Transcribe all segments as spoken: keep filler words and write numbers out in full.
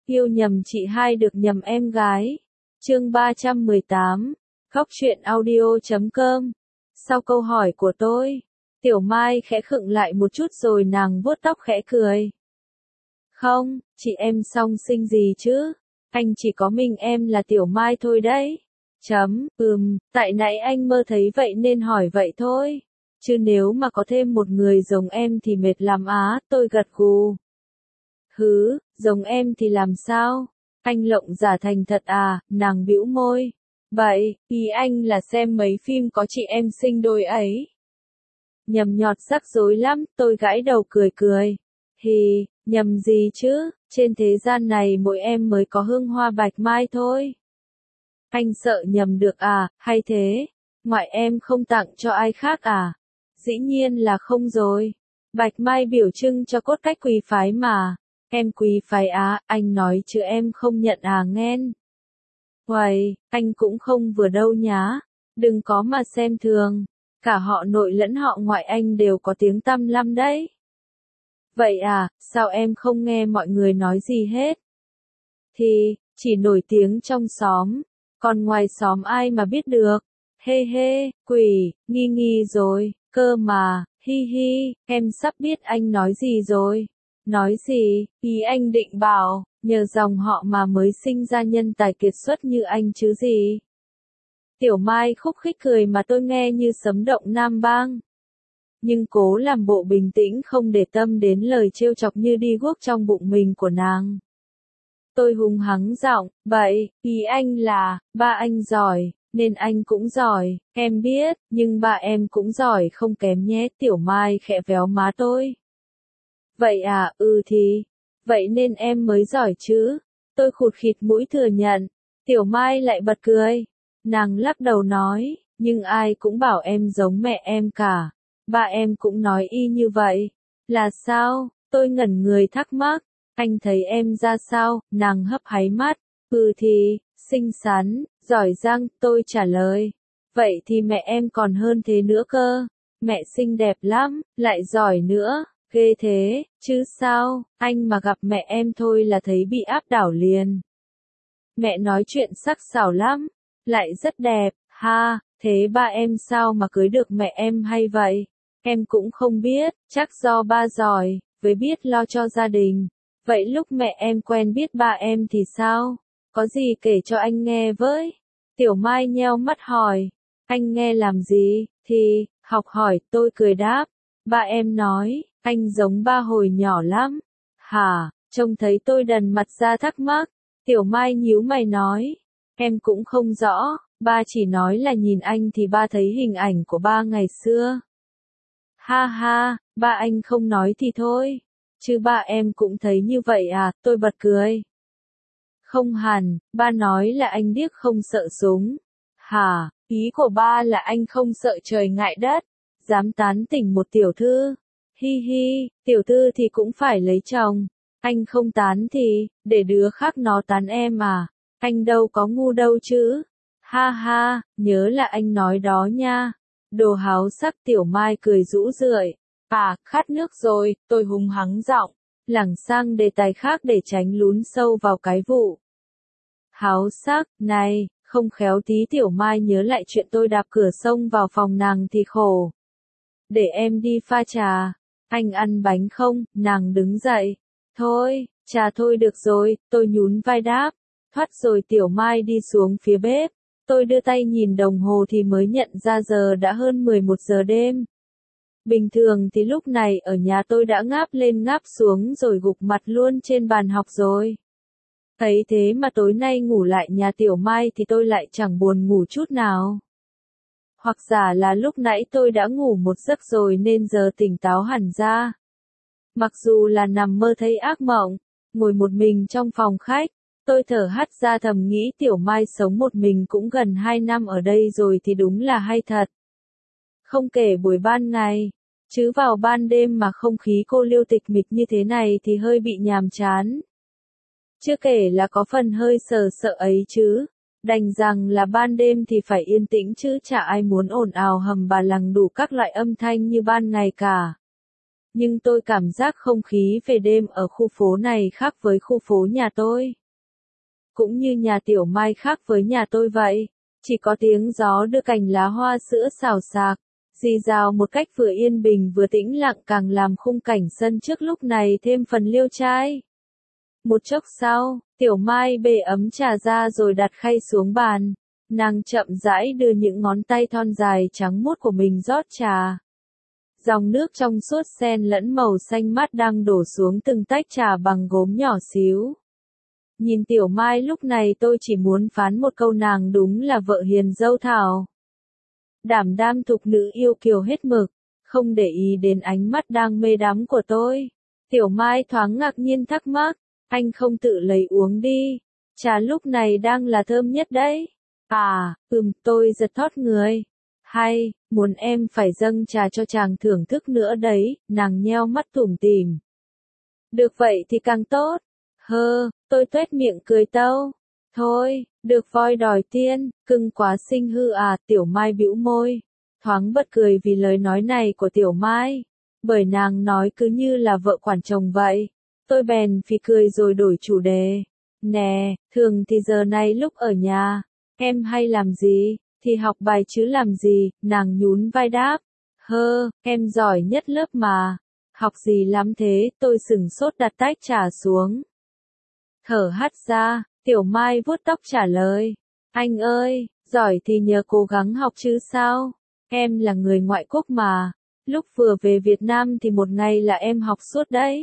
Yêu nhầm chị hai được nhầm em gái. Chương ba trăm mười tám. Góc truyện audio chấm com. Sau câu hỏi của tôi, Tiểu Mai khẽ khựng lại một chút rồi nàng vuốt tóc khẽ cười. Không, chị em song sinh gì chứ? Anh chỉ có mình em là Tiểu Mai thôi đấy. Chấm, ừm, tại nãy anh mơ thấy vậy nên hỏi vậy thôi. Chứ nếu mà có thêm một người giống em thì mệt lắm á, tôi gật gù. Hứ, giống em thì làm sao? Anh lộng giả thành thật à, nàng bĩu môi. Vậy, ý anh là xem mấy phim có chị em sinh đôi ấy. Nhầm nhọt rắc rối lắm, tôi gãi đầu cười cười. Hì, nhầm gì chứ, trên thế gian này mỗi em mới có hương hoa bạch mai thôi. Anh sợ nhầm được à, hay thế? Ngoại em không tặng cho ai khác à? Dĩ nhiên là không rồi. Bạch mai biểu trưng cho cốt cách quý phái mà. Em quý phái á, anh nói chứ em không nhận à nghen. Uầy, anh cũng không vừa đâu nhá. Đừng có mà xem thường. Cả họ nội lẫn họ ngoại anh đều có tiếng tăm lăm đấy. Vậy à, sao em không nghe mọi người nói gì hết? Thì, chỉ nổi tiếng trong xóm. Còn ngoài xóm ai mà biết được. Hê hê, quỷ, nghi nghi rồi, cơ mà, hi hi, em sắp biết anh nói gì rồi. Nói gì, ý anh định bảo, nhờ dòng họ mà mới sinh ra nhân tài kiệt xuất như anh chứ gì. Tiểu Mai khúc khích cười mà tôi nghe như sấm động Nam Bang. Nhưng cố làm bộ bình tĩnh không để tâm đến lời trêu chọc như đi guốc trong bụng mình của nàng. Tôi hùng hắng giọng, vậy, ý anh là, ba anh giỏi, nên anh cũng giỏi, em biết, nhưng ba em cũng giỏi không kém nhé. Tiểu Mai khẽ véo má tôi. Vậy à, ừ thì, vậy nên em mới giỏi chứ. Tôi khụt khịt mũi thừa nhận. Tiểu Mai lại bật cười. Nàng lắc đầu nói, nhưng ai cũng bảo em giống mẹ em cả. Ba em cũng nói y như vậy. Là sao? Tôi ngẩn người thắc mắc. Anh thấy em ra sao? Nàng hấp háy mắt. Ừ thì, xinh xắn, giỏi giang, tôi trả lời. Vậy thì mẹ em còn hơn thế nữa cơ. Mẹ xinh đẹp lắm, lại giỏi nữa. Ghê thế, chứ sao, anh mà gặp mẹ em thôi là thấy bị áp đảo liền. Mẹ nói chuyện sắc sảo lắm, lại rất đẹp, ha, thế ba em sao mà cưới được mẹ em hay vậy? Em cũng không biết, chắc do ba giỏi, với biết lo cho gia đình. Vậy lúc mẹ em quen biết ba em thì sao? Có gì kể cho anh nghe với? Tiểu Mai nheo mắt hỏi, anh nghe làm gì? Thì, học hỏi, tôi cười đáp. Ba em nói, anh giống ba hồi nhỏ lắm. Hả, trông thấy tôi đần mặt ra thắc mắc. Tiểu Mai nhíu mày nói, em cũng không rõ, ba chỉ nói là nhìn anh thì ba thấy hình ảnh của ba ngày xưa. Ha ha, ba anh không nói thì thôi, chứ ba em cũng thấy như vậy à, tôi bật cười. Không hẳn, ba nói là anh điếc không sợ súng. Hả, ý của ba là anh không sợ trời ngại đất, dám tán tỉnh một tiểu thư. Hi hi, tiểu thư thì cũng phải lấy chồng. Anh không tán thì, để đứa khác nó tán em à. Anh đâu có ngu đâu chứ. Ha ha, nhớ là anh nói đó nha. Đồ háo sắc. Tiểu Mai cười rũ rượi. À, khát nước rồi, tôi hùng hắng giọng. Lảng sang đề tài khác để tránh lún sâu vào cái vụ. Háo sắc, này, không khéo tí Tiểu Mai nhớ lại chuyện tôi đạp cửa xông vào phòng nàng thì khổ. Để em đi pha trà. Anh ăn bánh không? Nàng đứng dậy. Thôi, trà thôi được rồi, tôi nhún vai đáp. Thoát rồi Tiểu Mai đi xuống phía bếp. Tôi đưa tay nhìn đồng hồ thì mới nhận ra giờ đã hơn mười một giờ đêm. Bình thường thì lúc này ở nhà tôi đã ngáp lên ngáp xuống rồi gục mặt luôn trên bàn học rồi. Thấy thế mà tối nay ngủ lại nhà Tiểu Mai thì tôi lại chẳng buồn ngủ chút nào. Hoặc giả là lúc nãy tôi đã ngủ một giấc rồi nên giờ tỉnh táo hẳn ra. Mặc dù là nằm mơ thấy ác mộng, ngồi một mình trong phòng khách, tôi thở hắt ra thầm nghĩ Tiểu Mai sống một mình cũng gần hai năm ở đây rồi thì đúng là hay thật. Không kể buổi ban ngày, chứ vào ban đêm mà không khí cô liêu tịch mịch như thế này thì hơi bị nhàm chán. Chưa kể là có phần hơi sờ sợ ấy chứ. Đành rằng là ban đêm thì phải yên tĩnh chứ chả ai muốn ồn ào hầm bà lằng đủ các loại âm thanh như ban ngày cả. Nhưng tôi cảm giác không khí về đêm ở khu phố này khác với khu phố nhà tôi. cũng như nhà Tiểu Mai khác với nhà tôi vậy. Chỉ có tiếng gió đưa cành lá hoa sữa xào xạc, rì rào một cách vừa yên bình vừa tĩnh lặng càng làm khung cảnh sân trước lúc này thêm phần liêu trai. Một chốc sau, Tiểu Mai bê ấm trà ra rồi đặt khay xuống bàn. Nàng chậm rãi đưa những ngón tay thon dài trắng muốt của mình rót trà. Dòng nước trong suốt xen lẫn màu xanh mát đang đổ xuống từng tách trà bằng gốm nhỏ xíu. Nhìn Tiểu Mai lúc này tôi chỉ muốn phán một câu, nàng đúng là vợ hiền dâu thảo. Đảm đam thục nữ yêu kiều hết mực, không để ý đến ánh mắt đang mê đắm của tôi. Tiểu Mai thoáng ngạc nhiên thắc mắc, anh không tự lấy uống đi, trà lúc này đang là thơm nhất đấy. À, ừm, tôi giật thót người. Hay, muốn em phải dâng trà cho chàng thưởng thức nữa đấy, nàng nheo mắt tủm tỉm. Được vậy thì càng tốt. Hơ, tôi tuét miệng cười tâu. Thôi, được voi đòi tiên, cưng quá xinh hư à, Tiểu Mai bĩu môi. Thoáng bật cười vì lời nói này của Tiểu Mai. Bởi nàng nói cứ như là vợ quản chồng vậy. Tôi bèn phì cười rồi đổi chủ đề. Nè, thường thì giờ này lúc ở nhà, em hay làm gì? Thì học bài chứ làm gì, nàng nhún vai đáp. Hơ, em giỏi nhất lớp mà. Học gì lắm thế, tôi sửng sốt đặt tách trà xuống. Thở hắt ra, Tiểu Mai vuốt tóc trả lời. Anh ơi, giỏi thì nhờ cố gắng học chứ sao? Em là người ngoại quốc mà. Lúc vừa về Việt Nam thì một ngày là em học suốt đấy.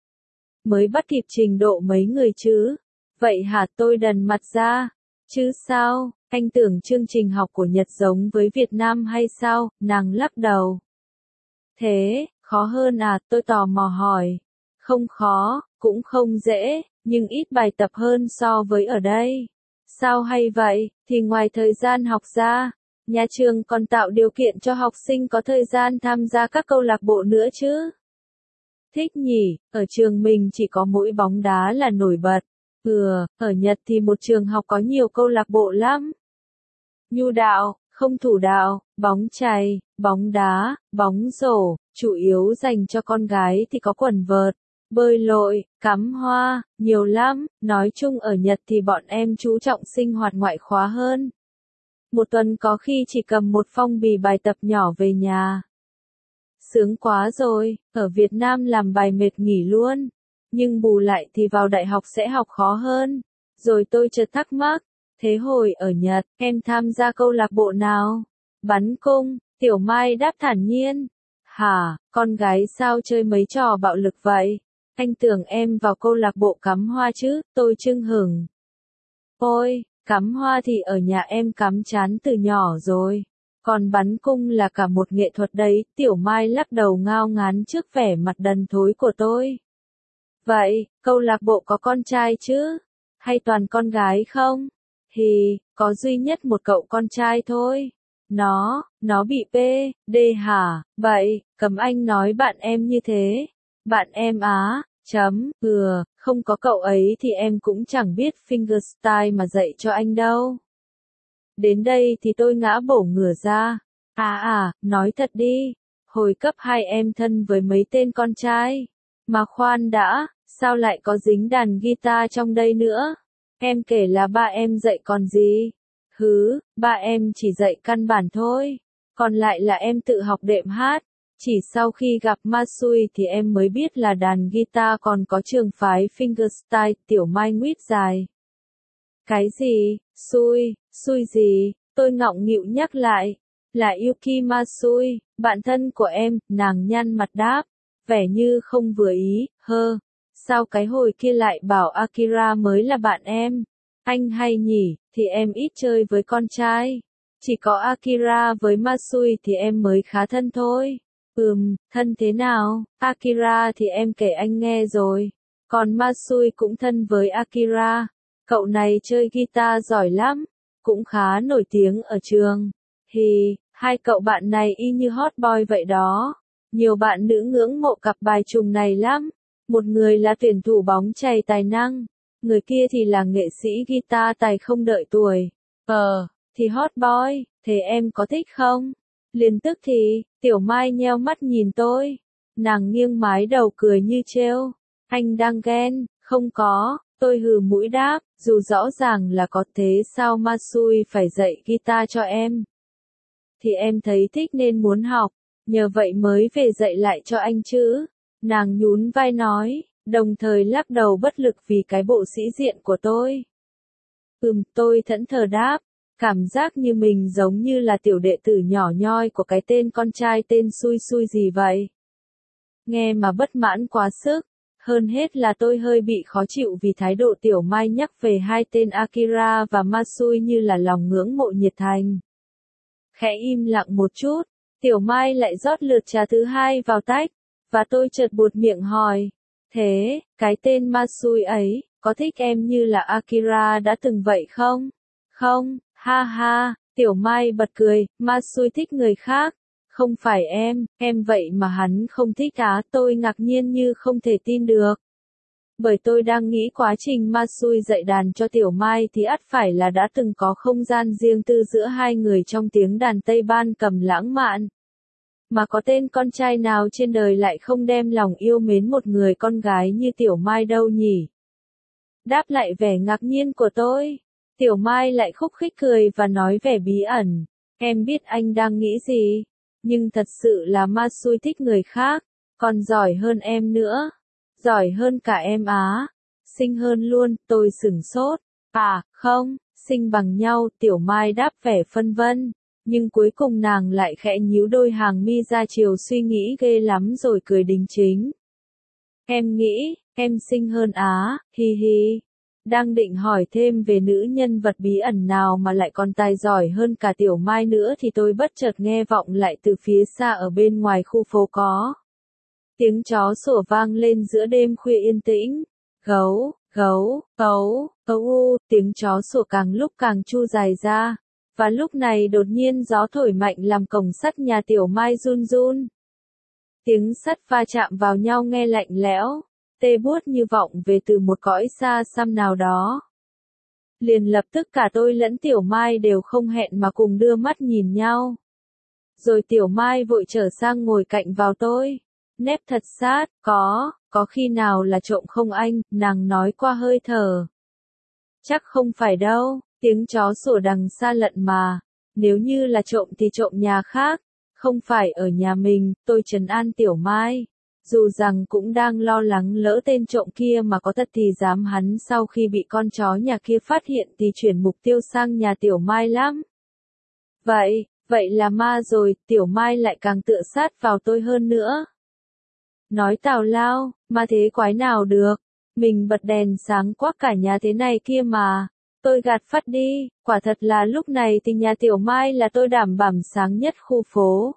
Mới bắt kịp trình độ mấy người chứ. Vậy hả, tôi đần mặt ra. Chứ sao, anh tưởng chương trình học của Nhật giống với Việt Nam hay sao? Nàng lắc đầu. Thế, khó hơn à, tôi tò mò hỏi. Không khó, cũng không dễ, nhưng ít bài tập hơn so với ở đây. Sao hay vậy? Thì ngoài thời gian học ra, nhà trường còn tạo điều kiện cho học sinh có thời gian tham gia các câu lạc bộ nữa chứ. Thích nhỉ, ở trường mình chỉ có mỗi bóng đá là nổi bật. Ừ, ở Nhật thì một trường học có nhiều câu lạc bộ lắm. Nhu đạo, không thủ đạo, bóng chày, bóng đá, bóng rổ, chủ yếu dành cho con gái thì có quần vợt, bơi lội, cắm hoa, nhiều lắm. Nói chung ở Nhật thì bọn em chú trọng sinh hoạt ngoại khóa hơn. Một tuần có khi chỉ cầm một phong bì bài tập nhỏ về nhà. Sướng quá rồi, ở Việt Nam làm bài mệt nghỉ luôn. Nhưng bù lại thì vào đại học sẽ học khó hơn. Rồi tôi chợt thắc mắc, thế hồi ở Nhật, em tham gia câu lạc bộ nào? Bắn cung, Tiểu Mai đáp thản nhiên. Hả, con gái sao chơi mấy trò bạo lực vậy? Anh tưởng em vào câu lạc bộ cắm hoa chứ, tôi chưng hửng. Ôi, cắm hoa thì ở nhà em cắm chán từ nhỏ rồi. Còn bắn cung là cả một nghệ thuật đấy, Tiểu Mai lắc đầu ngao ngán trước vẻ mặt đần thối của tôi. Vậy, câu lạc bộ có con trai chứ? Hay toàn con gái không? Thì, có duy nhất một cậu con trai thôi. Nó, nó bị pê, đê hả? Vậy, Cẩm Anh nói bạn em như thế. Bạn em á, chấm, ừ, không có cậu ấy thì em cũng chẳng biết fingerstyle mà dạy cho anh đâu. Đến đây thì tôi ngã bổ ngửa ra. À à, nói thật đi. Hồi cấp hai em thân với mấy tên con trai. Mà khoan đã, sao lại có dính đàn guitar trong đây nữa? Em kể là ba em dạy còn gì? Hứ, ba em chỉ dạy căn bản thôi. Còn lại là em tự học đệm hát. Chỉ sau khi gặp Masui thì em mới biết là đàn guitar còn có trường phái fingerstyle. Tiểu Mai nguyết dài. Cái gì? Xui, xui gì? Tôi ngọng nghịu nhắc lại. Là Yuki Masui, bạn thân của em, nàng nhăn mặt đáp. Vẻ như không vừa ý, hơ. Sao cái hồi kia lại bảo Akira mới là bạn em? Anh hay nhỉ, thì em ít chơi với con trai. Chỉ có Akira với Masui thì em mới khá thân thôi. Ừm, thân thế nào? Akira thì em kể anh nghe rồi. Còn Masui cũng thân với Akira. Cậu này chơi guitar giỏi lắm. Cũng khá nổi tiếng ở trường. Thì, hai cậu bạn này y như hot boy vậy đó. Nhiều bạn nữ ngưỡng mộ cặp bài trùng này lắm. Một người là tuyển thủ bóng chày tài năng. Người kia thì là nghệ sĩ guitar tài không đợi tuổi. Ờ, thì hot boy, thế em có thích không? Liền tức thì, Tiểu Mai nheo mắt nhìn tôi. Nàng nghiêng mái đầu cười như trêu. Anh đang ghen, không có, Tôi hừ mũi đáp, dù rõ ràng là có thế sao Masui phải dạy guitar cho em. Thì em thấy thích nên muốn học, nhờ vậy mới về dạy lại cho anh chứ. Nàng nhún vai nói, đồng thời lắc đầu bất lực vì cái bộ sĩ diện của tôi. Ừm, tôi thẫn thờ đáp, cảm giác như mình giống như là tiểu đệ tử nhỏ nhoi của cái tên con trai tên xui xui gì vậy. Nghe mà bất mãn quá sức, hơn hết là tôi hơi bị khó chịu vì thái độ Tiểu Mai nhắc về hai tên Akira và Masui như là lòng ngưỡng mộ nhiệt thành. Khẽ im lặng một chút, Tiểu Mai lại rót lượt trà thứ hai vào tách, và tôi chợt buột miệng hỏi, thế, cái tên Masui ấy, có thích em như là Akira đã từng vậy không? Không, ha ha, Tiểu Mai bật cười, Masui thích người khác, không phải em, em vậy mà hắn không thích á, tôi ngạc nhiên như không thể tin được. Bởi tôi đang nghĩ quá trình Masui dạy đàn cho Tiểu Mai thì ắt phải là đã từng có không gian riêng tư giữa hai người trong tiếng đàn Tây Ban cầm lãng mạn. Mà có tên con trai nào trên đời lại không đem lòng yêu mến một người con gái như Tiểu Mai đâu nhỉ? Đáp lại vẻ ngạc nhiên của tôi, Tiểu Mai lại khúc khích cười và nói vẻ bí ẩn, em biết anh đang nghĩ gì, nhưng thật sự là Masui thích người khác, còn giỏi hơn em nữa. Giỏi hơn cả em á, xinh hơn luôn, tôi sửng sốt, à, không, xinh bằng nhau, Tiểu Mai đáp vẻ phân vân, nhưng cuối cùng nàng lại khẽ nhíu đôi hàng mi ra chiều suy nghĩ ghê lắm rồi cười đính chính. Em nghĩ, em xinh hơn á, hi hi. Đang định hỏi thêm về nữ nhân vật bí ẩn nào mà lại còn tài giỏi hơn cả Tiểu Mai nữa thì tôi bất chợt nghe vọng lại từ phía xa ở bên ngoài khu phố có. Tiếng chó sủa vang lên giữa đêm khuya yên tĩnh. Gấu, gấu, gấu, gấu u, tiếng chó sủa càng lúc càng chu dài ra. Và lúc này đột nhiên gió thổi mạnh làm cổng sắt nhà Tiểu Mai run run. Tiếng sắt va chạm vào nhau nghe lạnh lẽo, tê buốt như vọng về từ một cõi xa xăm nào đó. Liền lập tức cả tôi lẫn Tiểu Mai đều không hẹn mà cùng đưa mắt nhìn nhau. Rồi Tiểu Mai vội trở sang ngồi cạnh vào tôi. Nép thật sát, có, có khi nào là trộm không anh, nàng nói qua hơi thở. Chắc không phải đâu, tiếng chó sủa đằng xa lận mà, nếu như là trộm thì trộm nhà khác, không phải ở nhà mình, tôi trấn an Tiểu Mai. Dù rằng cũng đang lo lắng lỡ tên trộm kia mà có thật thì dám hắn sau khi bị con chó nhà kia phát hiện thì chuyển mục tiêu sang nhà Tiểu Mai lắm. Vậy, vậy là ma rồi, Tiểu Mai lại càng tựa sát vào tôi hơn nữa. Nói tào lao, mà thế quái nào được, mình bật đèn sáng quắc cả nhà thế này kia mà, tôi gạt phắt đi, quả thật là lúc này thì nhà Tiểu Mai là tôi đảm bảo sáng nhất khu phố.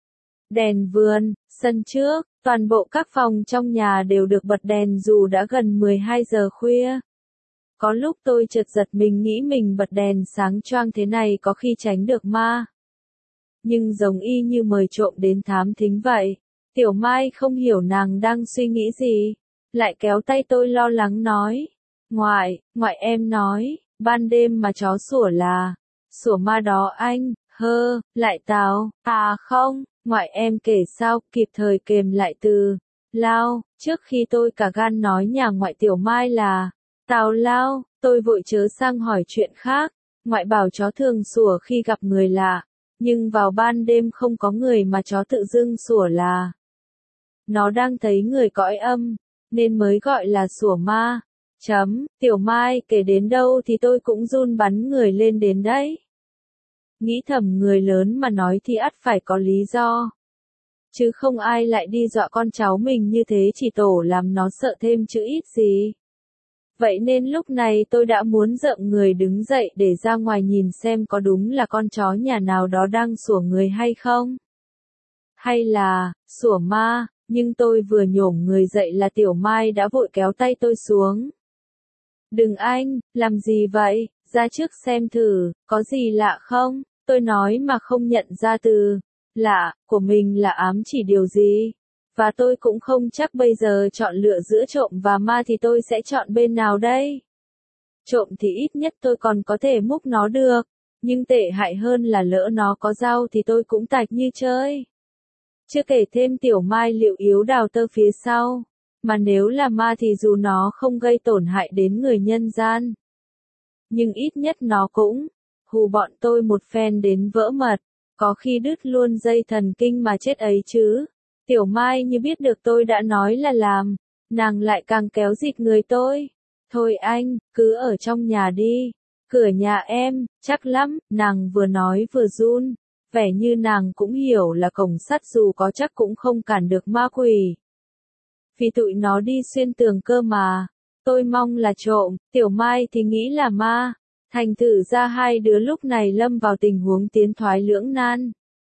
Đèn vườn, sân trước, toàn bộ các phòng trong nhà đều được bật đèn dù đã gần mười hai giờ khuya. Có lúc tôi chợt giật mình nghĩ mình bật đèn sáng choang thế này có khi tránh được ma. Nhưng giống y như mời trộm đến thám thính vậy. Tiểu Mai không hiểu nàng đang suy nghĩ gì, lại kéo tay tôi lo lắng nói, ngoại, ngoại em nói, ban đêm mà chó sủa là, sủa ma đó anh, hơ, lại tào, à không, ngoại em kể sao, kịp thời kềm lại từ, lao, trước khi tôi cả gan nói nhà ngoại Tiểu Mai là, tào lao, tôi vội chớ sang hỏi chuyện khác, ngoại bảo chó thường sủa khi gặp người lạ, nhưng vào ban đêm không có người mà chó tự dưng sủa là. Nó đang thấy người cõi âm, nên mới gọi là sủa ma. Chấm, Tiểu Mai kể đến đâu thì tôi cũng run bắn người lên đến đấy. Nghĩ thầm người lớn mà nói thì ắt phải có lý do. Chứ không ai lại đi dọa con cháu mình như thế chỉ tổ làm nó sợ thêm chứ ít gì. Vậy nên lúc này tôi đã muốn rợn người đứng dậy để ra ngoài nhìn xem có đúng là con chó nhà nào đó đang sủa người hay không. Hay là, sủa ma. Nhưng tôi vừa nhổm người dậy là Tiểu Mai đã vội kéo tay tôi xuống. Đừng anh, làm gì vậy, ra trước xem thử, có gì lạ không, tôi nói mà không nhận ra từ lạ của mình là ám chỉ điều gì. Và tôi cũng không chắc bây giờ chọn lựa giữa trộm và ma thì tôi sẽ chọn bên nào đây. Trộm thì ít nhất tôi còn có thể múc nó được, nhưng tệ hại hơn là lỡ nó có dao thì tôi cũng tạch như chơi. Chưa kể thêm Tiểu Mai liệu yếu đào tơ phía sau. Mà nếu là ma thì dù nó không gây tổn hại đến người nhân gian, nhưng ít nhất nó cũng hù bọn tôi một phen đến vỡ mật, có khi đứt luôn dây thần kinh mà chết ấy chứ. Tiểu Mai như biết được tôi đã nói là làm, nàng lại càng kéo dịt người tôi. Thôi anh, cứ ở trong nhà đi. Cửa nhà em, chắc lắm, nàng vừa nói vừa run. Vẻ như nàng cũng hiểu là cổng sắt dù có chắc cũng không cản được ma quỷ. Vì tụi nó đi xuyên tường cơ mà. Tôi mong là trộm, Tiểu Mai thì nghĩ là ma. Thành thử ra hai đứa lúc này lâm vào tình huống tiến thoái lưỡng nan.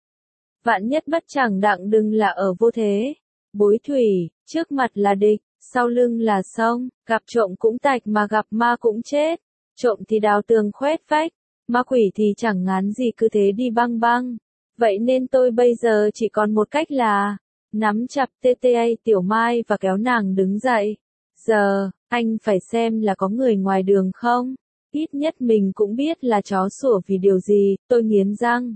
Vạn nhất bất chẳng đặng đừng là ở vô thế. Bối thủy, trước mặt là địch, sau lưng là sông, gặp trộm cũng tạch mà gặp ma cũng chết. Trộm thì đào tường khoét vách, ma quỷ thì chẳng ngán gì cứ thế đi băng băng. Vậy nên tôi bây giờ chỉ còn một cách là nắm chặt tê tê a Tiểu Mai và kéo nàng đứng dậy. Giờ, anh phải xem là có người ngoài đường không? Ít nhất mình cũng biết là chó sủa vì điều gì, tôi nghiến răng.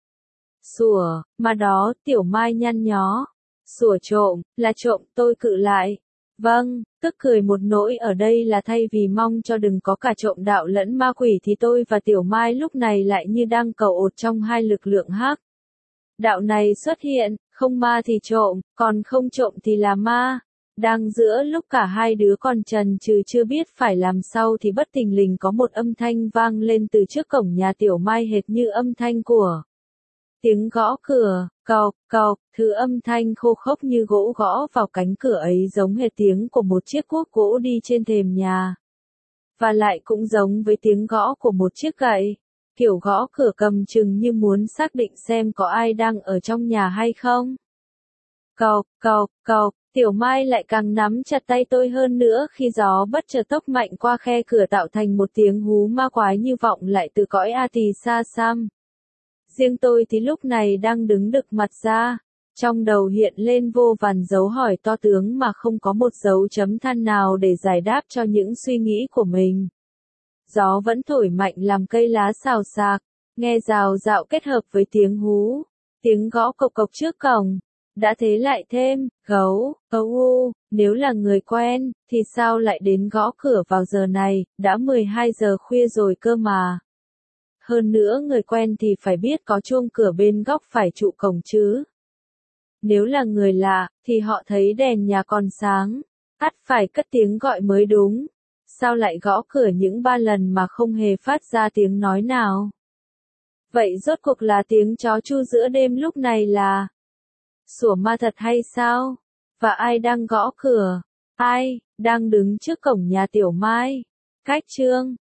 Sủa, mà đó, Tiểu Mai nhăn nhó. Sủa trộm, là trộm, tôi cự lại. Vâng, tức cười một nỗi ở đây là thay vì mong cho đừng có cả trộm đạo lẫn ma quỷ thì tôi và Tiểu Mai lúc này lại như đang cầu ột trong hai lực lượng hắc. Đạo này xuất hiện, không ma thì trộm, còn không trộm thì là ma. Đang giữa lúc cả hai đứa còn chần chừ chưa biết phải làm sao thì bất thình lình có một âm thanh vang lên từ trước cổng nhà Tiểu Mai hệt như âm thanh của tiếng gõ cửa, cộc, cộc, thứ âm thanh khô khốc như gỗ gõ vào cánh cửa ấy giống hệt tiếng của một chiếc cuốc gỗ đi trên thềm nhà. Và lại cũng giống với tiếng gõ của một chiếc gậy, kiểu gõ cửa cầm chừng như muốn xác định xem có ai đang ở trong nhà hay không. Cộc, cộc, cộc, Tiểu Mai lại càng nắm chặt tay tôi hơn nữa khi gió bất chợt tốc mạnh qua khe cửa tạo thành một tiếng hú ma quái như vọng lại từ cõi A Tỳ xa xăm. Riêng tôi thì lúc này đang đứng đực mặt ra, trong đầu hiện lên vô vàn dấu hỏi to tướng mà không có một dấu chấm than nào để giải đáp cho những suy nghĩ của mình. Gió vẫn thổi mạnh làm cây lá xào xạc, nghe rào rạo kết hợp với tiếng hú, tiếng gõ cộc cộc trước cổng. Đã thế lại thêm, gấu, gấu u, nếu là người quen, thì sao lại đến gõ cửa vào giờ này, đã mười hai giờ khuya rồi cơ mà. Hơn nữa người quen thì phải biết có chuông cửa bên góc phải trụ cổng chứ. Nếu là người lạ, thì họ thấy đèn nhà còn sáng, ắt phải cất tiếng gọi mới đúng. Sao lại gõ cửa những ba lần mà không hề phát ra tiếng nói nào? Vậy rốt cuộc là tiếng chó chu giữa đêm lúc này là sủa ma thật hay sao? Và ai đang gõ cửa? Ai đang đứng trước cổng nhà Tiểu Mai? Cách chương